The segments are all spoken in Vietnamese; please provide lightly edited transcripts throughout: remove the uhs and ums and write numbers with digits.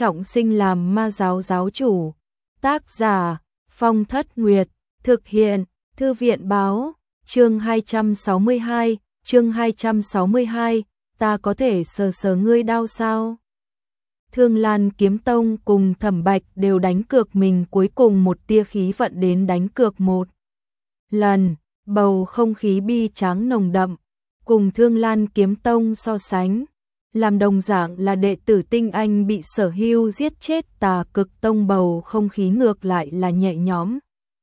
trọng sinh làm ma giáo giáo chủ. Tác giả Phong Thất Nguyệt, thực hiện Thư viện báo, chương 262, ta có thể sờ sờ ngươi đau sao? Thương Lan Kiếm Tông cùng Thẩm Bạch đều đánh cược mình cuối cùng một tia khí vận đến đánh cược một lần, bầu không khí bi tráng nồng đậm, cùng Thương Lan Kiếm Tông so sánh. Làm đồng dạng là đệ tử tinh anh bị Sở Hưu giết chết, Tà Cực Tông bầu không khí ngược lại là nhẹ nhõm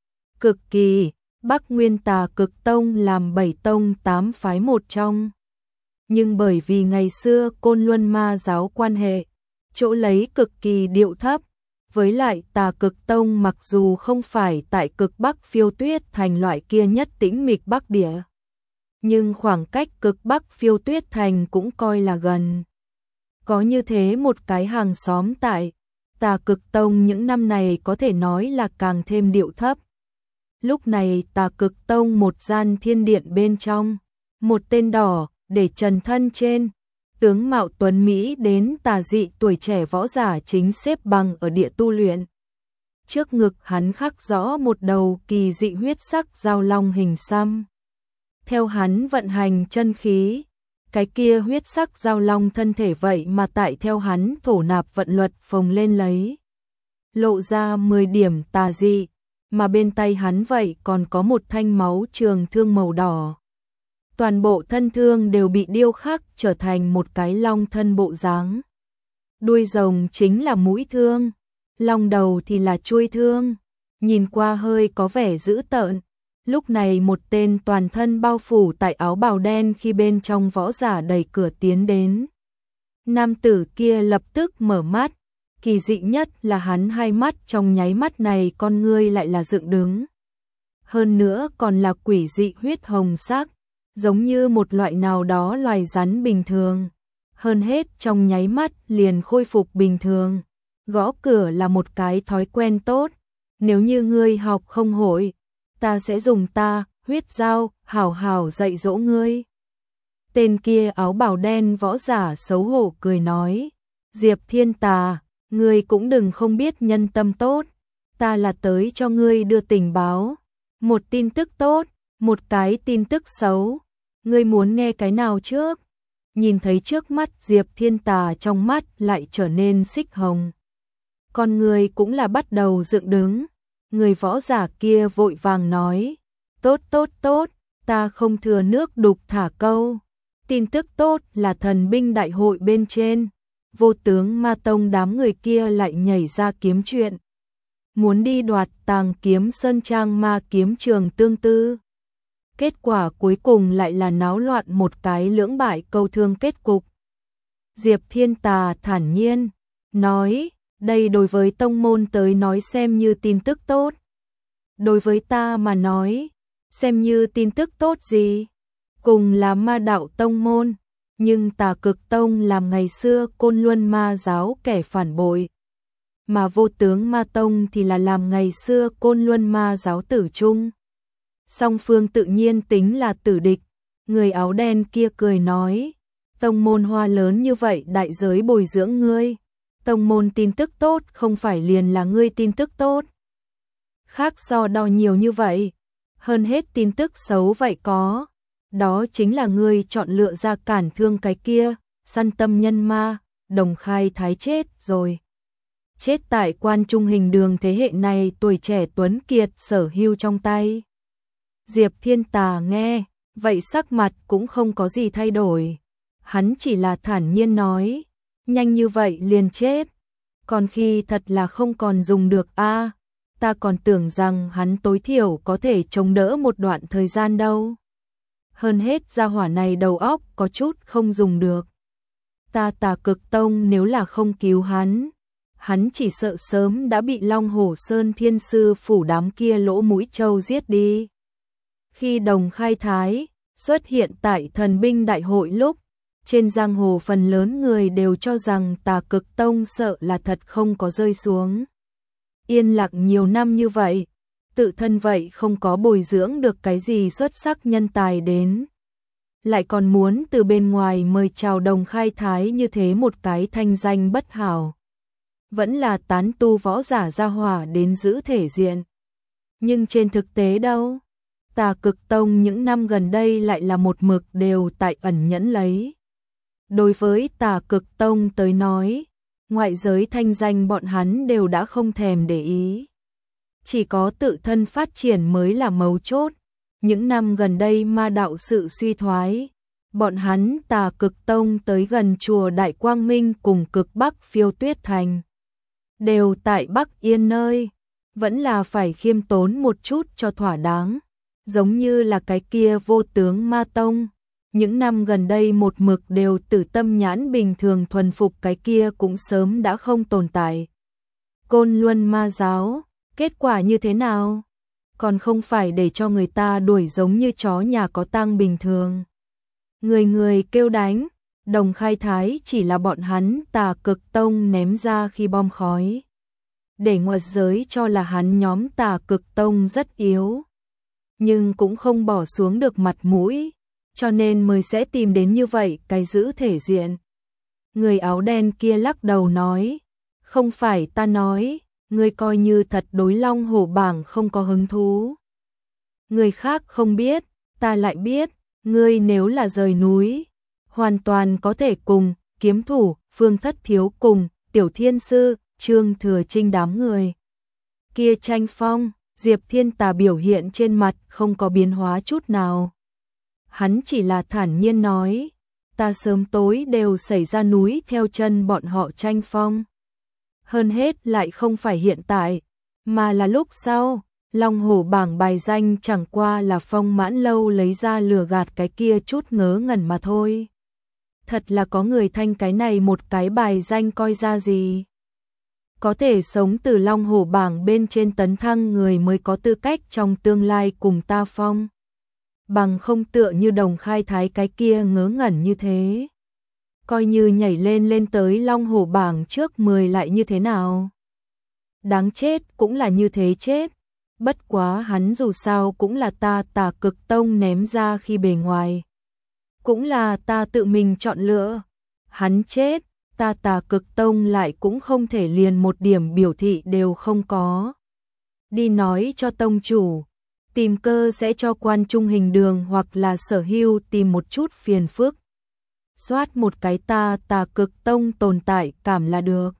cực kỳ. Bắc Nguyên Tà Cực Tông làm 7 tông 8 phái một trong, nhưng bởi vì ngày xưa Côn Luân Ma giáo quan hệ, chỗ lấy cực kỳ điệu thấp, với lại Tà Cực Tông mặc dù không phải tại cực Bắc Phiêu Tuyết Thành loại kia nhất tĩnh mịch Bắc địa, nhưng khoảng cách cực Bắc Phiêu Tuyết Thành cũng coi là gần. Có như thế một cái hàng xóm tại Tà Cực Tông những năm này có thể nói là càng thêm điệu thấp. Lúc này Tà Cực Tông một gian thiên điện bên trong, một tên đỏ để trần thân trên, tướng mạo tuấn Mỹ đến tà dị tuổi trẻ võ giả chính xếp bằng ở địa tu luyện. Trước ngực hắn khắc rõ một đầu kỳ dị huyết sắc giao long hình xăm. Theo hắn vận hành chân khí, cái kia huyết sắc giao long thân thể vậy mà tại theo hắn thổ nạp vận luật phồng lên lấy, lộ ra 10 điểm tà dị, mà bên tay hắn vậy còn có một thanh máu trường thương màu đỏ. Toàn bộ thân thương đều bị điêu khắc trở thành một cái long thân bộ dáng. Đuôi rồng chính là mũi thương, long đầu thì là chuôi thương, nhìn qua hơi có vẻ dữ tợn. Lúc này một tên toàn thân bao phủ tại áo bào đen khi bên trong võ giả đẩy cửa tiến đến. Nam tử kia lập tức mở mắt, kỳ dị nhất là hắn hai mắt trong nháy mắt này con ngươi lại là dựng đứng. Hơn nữa còn là quỷ dị huyết hồng sắc, giống như một loại nào đó loài rắn bình thường. Hơn hết trong nháy mắt liền khôi phục bình thường. Gõ cửa là một cái thói quen tốt, nếu như ngươi học không hội, ta sẽ dùng ta, huyết dao, hảo hảo dạy dỗ ngươi. Tên kia áo bào đen võ giả xấu hổ cười nói, Diệp Thiên Tà, ngươi cũng đừng không biết nhân tâm tốt, ta là tới cho ngươi đưa tình báo, một tin tức tốt, một cái tin tức xấu, ngươi muốn nghe cái nào trước? Nhìn thấy trước mắt Diệp Thiên Tà trong mắt lại trở nên xích hồng. Con người cũng là bắt đầu dựng đứng. Người võ giả kia vội vàng nói, tốt, ta không thừa nước đục thả câu. Tin tức tốt là thần binh đại hội bên trên, Vô Tướng Ma Tông đám người kia lại nhảy ra kiếm chuyện. Muốn đi đoạt Tàng Kiếm Sơn Trang Ma Kiếm Trường tương tư. Kết quả cuối cùng lại là náo loạn một cái lưỡng bại câu thương kết cục. Diệp Thiên Tà thản nhiên nói, đây đối với tông môn tới nói xem như tin tức tốt. Đối với ta mà nói, xem như tin tức tốt gì? Cùng là ma đạo tông môn, nhưng Tà Cực Tông làm ngày xưa Côn Luân Ma giáo kẻ phản bội, mà Vô Tướng Ma Tông thì là làm ngày xưa Côn Luân Ma giáo tử chung. Song phương tự nhiên tính là tử địch. Người áo đen kia cười nói, tông môn hoa lớn như vậy đại giới bồi dưỡng ngươi, tông môn tin tức tốt không phải liền là ngươi tin tức tốt. Khác so đo nhiều như vậy, hơn hết tin tức xấu vậy có, đó chính là ngươi chọn lựa ra cản thương cái kia, săn tâm nhân ma, Đồng Khai Thái chết rồi. Chết tại Quan Trung Hình Đường thế hệ này tuổi trẻ tuấn kiệt Sở Hưu trong tay. Diệp Thiên Tà nghe, vậy sắc mặt cũng không có gì thay đổi. Hắn chỉ là thản nhiên nói, nhanh như vậy liền chết. Còn khi thật là không còn dùng được a, ta còn tưởng rằng hắn tối thiểu có thể chống đỡ một đoạn thời gian đâu. Hơn hết gia hỏa này đầu óc có chút không dùng được. Ta Tà Cực Tông nếu là không cứu hắn chỉ sợ sớm đã bị Long Hổ Sơn Thiên Sư phủ đám kia lỗ mũi trâu giết đi. Khi Đồng Khai Thái xuất hiện tại thần binh đại hội lúc, trên giang hồ phần lớn người đều cho rằng Tà Cực Tông sợ là thật không có rơi xuống. Yên lặng nhiều năm như vậy, tự thân vậy không có bồi dưỡng được cái gì xuất sắc nhân tài đến. Lại còn muốn từ bên ngoài mời chào Đồng Khai Thái như thế một cái thanh danh bất hảo. vẫn là tán tu võ giả gia hỏa đến giữ thể diện. Nhưng trên thực tế đâu? Tà Cực Tông những năm gần đây lại là một mực đều tại ẩn nhẫn lấy. Đối với Tà Cực Tông tới nói, ngoại giới thanh danh bọn hắn đều đã không thèm để ý. Chỉ có tự thân phát triển mới là mấu chốt. Những năm gần đây ma đạo sự suy thoái, bọn hắn Tà Cực Tông tới gần chùa Đại Quang Minh cùng cực Bắc Phiêu Tuyết Thành. Đều tại Bắc Yên nơi, vẫn là phải khiêm tốn một chút cho thỏa đáng. Giống như là cái kia Vô Tướng Ma Tông, những năm gần đây một mực đều tử tâm nhãn bình thường thuần phục cái kia cũng sớm đã không tồn tại. Côn Luân Ma Giáo, kết quả như thế nào? Còn không phải để cho người ta đuổi giống như chó nhà có tang bình thường. Người người kêu đánh, Đồng Khai Thái chỉ là bọn hắn Tà Cực Tông ném ra khi bom khói. Để ngoại giới cho là hắn nhóm Tà Cực Tông rất yếu. Nhưng cũng không bỏ xuống được mặt mũi, cho nên mới sẽ tìm đến như vậy cái giữ thể diện. Người áo đen kia lắc đầu nói, không phải ta nói, ngươi coi như thật đối Long Hổ bảng không có hứng thú. Người khác không biết, ta lại biết, ngươi nếu là rời núi, hoàn toàn có thể cùng Kiếm Thủ, Phương Thất Thiếu cùng Tiểu Thiên Sư, Trương Thừa Trinh đám người kia tranh phong. Diệp Thiên Tà biểu hiện trên mặt không có biến hóa chút nào. Hắn chỉ là thản nhiên nói, ta sớm tối đều xảy ra núi theo chân bọn họ tranh phong. Hơn hết lại không phải hiện tại, mà là lúc sau. Long Hổ bảng bài danh chẳng qua là Phong Mãn Lâu lấy ra lừa gạt cái kia chút ngớ ngẩn mà thôi. Thật là có người thanh cái này một cái bài danh coi ra gì. Có thể sống từ Long Hổ bảng bên trên tấn thăng người mới có tư cách trong tương lai cùng ta phong. Bằng không tựa như Đồng Khai Thái cái kia ngớ ngẩn như thế. Coi như nhảy lên tới Long Hổ bảng trước 10 lại như thế nào. Đáng chết cũng là như thế chết. Bất quá hắn dù sao cũng là ta Tà Cực Tông ném ra khi bề ngoài. Cũng là ta tự mình chọn lựa. Hắn chết. Ta Tà Cực Tông lại cũng không thể liền một điểm biểu thị đều không có. Đi nói cho tông chủ, tìm cơ sẽ cho Quan Trung Hình Đường hoặc là Sở Hưu tìm một chút phiền phức. Soát một cái ta Tà Cực Tông tồn tại cảm là được.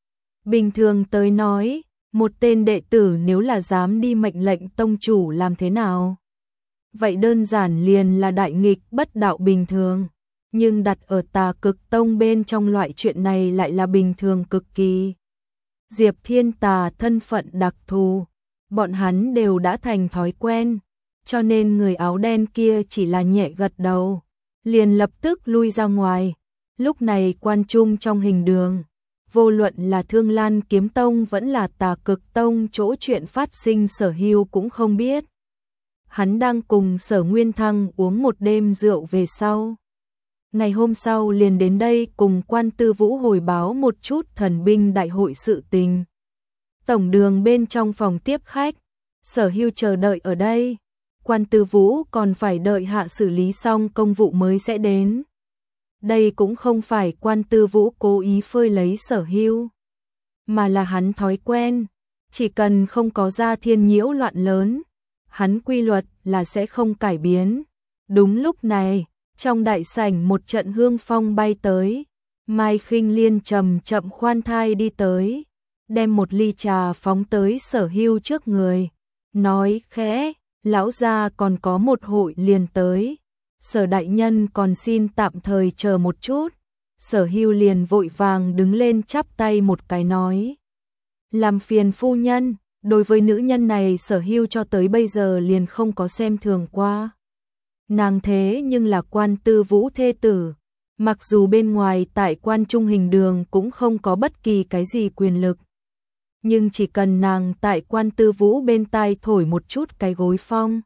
Bình thường tới nói, một tên đệ tử nếu là dám đi mệnh lệnh tông chủ làm thế nào? Vậy đơn giản liền là đại nghịch bất đạo bình thường. Nhưng đặt ở Tà Cực Tông bên trong loại chuyện này lại là bình thường cực kỳ. Diệp Thiên Tà thân phận đặc thù, bọn hắn đều đã thành thói quen, cho nên người áo đen kia chỉ là nhẹ gật đầu, liền lập tức lui ra ngoài. Lúc này Quan Trung trong Hình Đường, vô luận là Thương Lan Kiếm Tông vẫn là Tà Cực Tông chỗ chuyện phát sinh Sở Hưu cũng không biết. Hắn đang cùng Sở Nguyên Thăng uống một đêm rượu về sau. Ngày hôm sau liền đến đây cùng Quan Tư Vũ hồi báo một chút thần binh đại hội sự tình. Tổng đường bên trong phòng tiếp khách, Sở Hưu chờ đợi ở đây. Quan Tư Vũ còn phải đợi hạ xử lý xong công vụ mới sẽ đến. Đây cũng không phải Quan Tư Vũ cố ý phơi lấy Sở Hưu, mà là hắn thói quen. Chỉ cần không có ra thiên nhiễu loạn lớn, hắn quy luật là sẽ không cải biến. Đúng lúc này, trong đại sảnh một trận hương phong bay tới, Mai Khinh Liên chậm chậm khoan thai đi tới, đem một ly trà phóng tới Sở Hưu trước người, nói khẽ, lão gia còn có một hội liền tới, Sở đại nhân còn xin tạm thời chờ một chút. Sở Hưu liền vội vàng đứng lên chắp tay một cái nói, làm phiền phu nhân. Đối với nữ nhân này Sở Hưu cho tới bây giờ liền không có xem thường qua. Nàng thế nhưng là Quan Tư Vũ thê tử, mặc dù bên ngoài tại Quan Trung Hình Đường cũng không có bất kỳ cái gì quyền lực, nhưng chỉ cần nàng tại Quan Tư Vũ bên tai thổi một chút cái gối phong,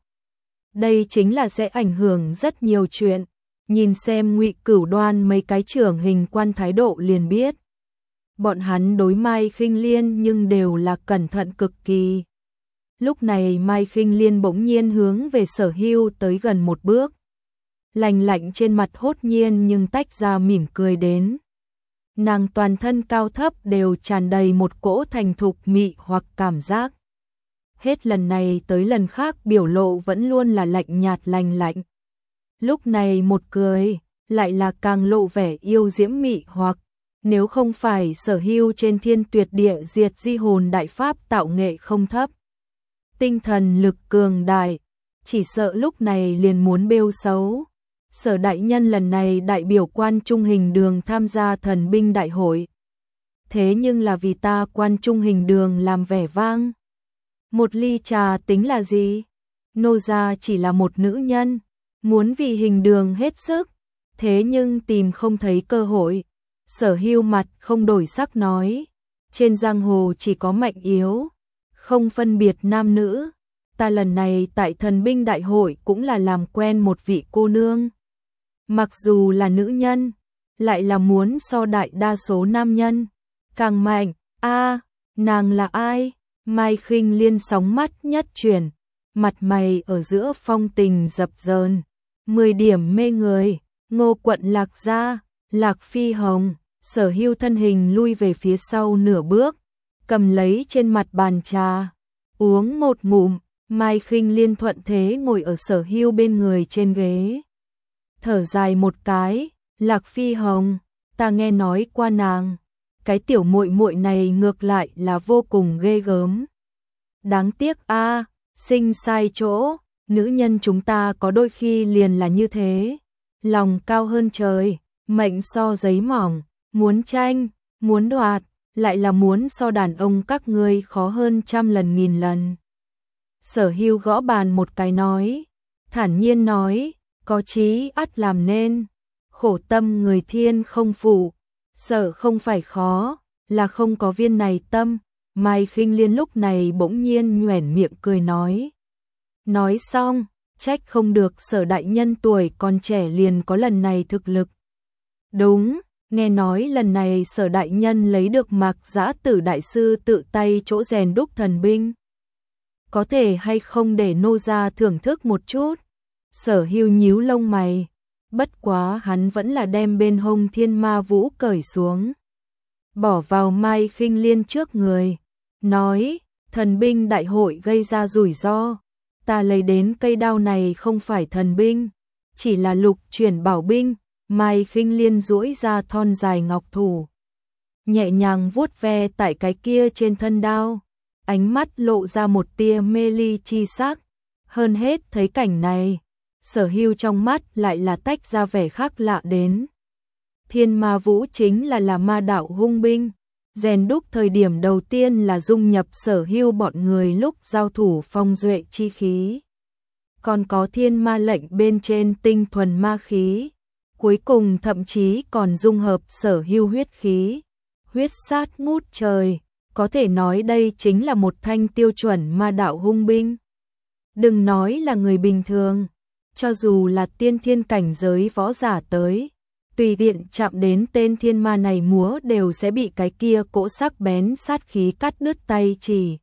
đây chính là sẽ ảnh hưởng rất nhiều chuyện. Nhìn xem Ngụy Cửu Đoan mấy cái trưởng hình quan thái độ liền biết. Bọn hắn đối Mai Khinh Liên nhưng đều là cẩn thận cực kỳ. Lúc này Mai Khinh Liên bỗng nhiên hướng về Sở Hưu tới gần một bước. Lạnh lạnh trên mặt hốt nhiên nhưng tách ra mỉm cười đến. nàng toàn thân cao thấp đều tràn đầy một cỗ thành thục mị hoặc cảm giác. Hết lần này tới lần khác biểu lộ vẫn luôn là lạnh nhạt lành lạnh. Lúc này một cười, lại là càng lộ vẻ yêu diễm mị hoặc, nếu không phải Sở Hưu trên thiên tuyệt địa diệt di hồn đại pháp tạo nghệ không thấp, tinh thần lực cường đại, chỉ sợ lúc này liền muốn bêu xấu. Sở đại nhân lần này đại biểu Quan Trung Hình Đường tham gia thần binh đại hội. Thế nhưng là vì ta Quan Trung Hình Đường làm vẻ vang. Một ly trà tính là gì? Nô gia chỉ là một nữ nhân, muốn vì Hình Đường hết sức, thế nhưng tìm không thấy cơ hội. Sở Hưu mặt không đổi sắc nói, trên giang hồ chỉ có mạnh yếu, không phân biệt nam nữ. Ta lần này tại thần binh đại hội cũng là làm quen một vị cô nương. Mặc dù là nữ nhân, lại là muốn so đại đa số nam nhân càng mạnh. Nàng là ai? Mai Khinh Liên sóng mắt nhất chuyển, mặt mày ở giữa phong tình dập dờn, 10 điểm mê người. Ngô quận Lạc gia, Lạc Phi Hồng. Sở Hưu thân hình lui về phía sau nửa bước, cầm lấy trên mặt bàn trà, uống một ngụm. Mai Khinh Liên thuận thế ngồi ở Sở Hưu bên người trên ghế, thở dài một cái. Lạc Phi Hồng, ta nghe nói qua nàng, cái tiểu muội muội này ngược lại là vô cùng ghê gớm. Đáng tiếc sinh sai chỗ, nữ nhân chúng ta có đôi khi liền là như thế, lòng cao hơn trời, mệnh so giấy mỏng, muốn tranh, muốn đoạt, lại là muốn so đàn ông các ngươi khó hơn trăm lần nghìn lần. Sở Hưu gõ bàn một cái nói, thản nhiên nói, có chí ắt làm nên, khổ tâm người thiên không phụ, sợ không phải khó, là không có viên này tâm. Mai Khinh Liên lúc này bỗng nhiên nhoẻn miệng cười nói. Nói xong, trách không được Sở đại nhân tuổi còn trẻ liền có lần này thực lực. Đúng, nghe nói lần này Sở đại nhân lấy được Mạc Dã Tử đại sư tự tay chỗ rèn đúc thần binh. Có thể hay không để nô gia thưởng thức một chút? Sở Hưu nhíu lông mày, bất quá hắn vẫn là đem bên hông Thiên Ma Vũ cởi xuống, bỏ vào Mai Khinh Liên trước người, nói, thần binh đại hội gây ra rủi ro, ta lấy đến cây đao này không phải thần binh, chỉ là lục chuyển bảo binh. Mai Khinh Liên duỗi ra thon dài ngọc thủ, nhẹ nhàng vuốt ve tại cái kia trên thân đao, ánh mắt lộ ra một tia mê ly chi sắc. Hơn hết thấy cảnh này, Sở Hưu trong mắt lại là tách ra vẻ khác lạ đến. Thiên Ma Vũ chính là ma đạo hung binh, rèn đúc thời điểm đầu tiên là dung nhập Sở Hưu bọn người lúc giao thủ phong duệ chi khí, còn có thiên ma lệnh bên trên tinh thuần ma khí, cuối cùng thậm chí còn dung hợp Sở Hưu huyết khí, huyết sát ngút trời, có thể nói đây chính là một thanh tiêu chuẩn ma đạo hung binh. Đừng nói là người bình thường, cho dù là tiên thiên cảnh giới võ giả tới, tùy tiện chạm đến tên thiên ma này múa đều sẽ bị cái kia cỗ sắc bén sát khí cắt đứt tay chỉ.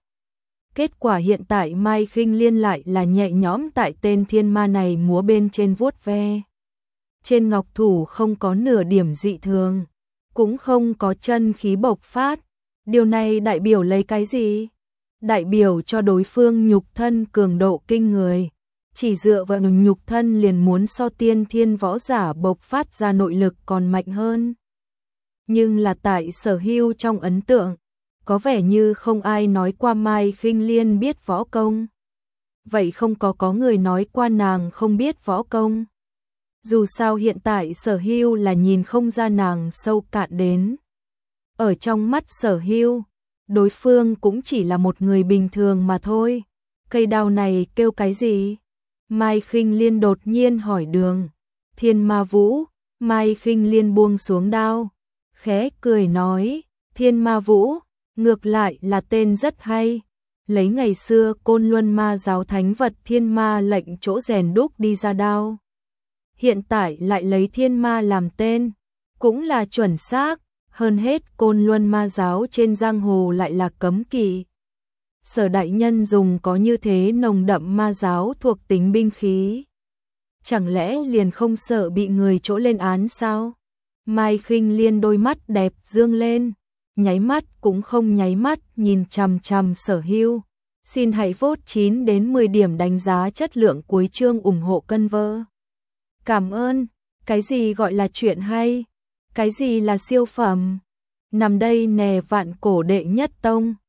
Kết quả hiện tại Mai Khinh Liên lại là nhẹ nhõm tại tên thiên ma này múa bên trên vuốt ve. Trên ngọc thủ không có nửa điểm dị thường, cũng không có chân khí bộc phát. Điều này đại biểu lấy cái gì? Đại biểu cho đối phương nhục thân cường độ kinh người, chỉ dựa vào nhục thân liền muốn so tiên thiên võ giả bộc phát ra nội lực còn mạnh hơn. Nhưng là tại Sở Hưu trong ấn tượng, có vẻ như không ai nói qua Mai Khinh Liên biết võ công. Vậy không có người nói qua nàng không biết võ công. Dù sao hiện tại Sở Hưu là nhìn không ra nàng sâu cạn đến. Ở trong mắt Sở Hưu, đối phương cũng chỉ là một người bình thường mà thôi. Cây đao này kêu cái gì? Mai Khinh Liên đột nhiên hỏi Đường Thiên Ma Vũ. Mai Khinh Liên buông xuống đao, khẽ cười nói, Thiên Ma Vũ, ngược lại là tên rất hay. Lấy ngày xưa Côn Luân Ma giáo thánh vật Thiên Ma lệnh chỗ rèn đúc đi ra đao. Hiện tại lại lấy Thiên Ma làm tên, cũng là chuẩn xác. Hơn hết Côn Luân Ma giáo trên giang hồ lại là cấm kỵ. Sở đại nhân dùng có như thế nồng đậm ma giáo thuộc tính binh khí, chẳng lẽ liền không sợ bị người chỗ lên án sao? Mai Khinh Liên đôi mắt đẹp dương lên, nháy mắt cũng không nháy mắt nhìn chằm chằm Sở Hưu. Xin hãy vote 9 đến 10 điểm đánh giá chất lượng cuối chương ủng hộ cân vơ. Cảm ơn. Cái gì gọi là chuyện hay? Cái gì là siêu phẩm? Nằm đây nè vạn cổ đệ nhất tông.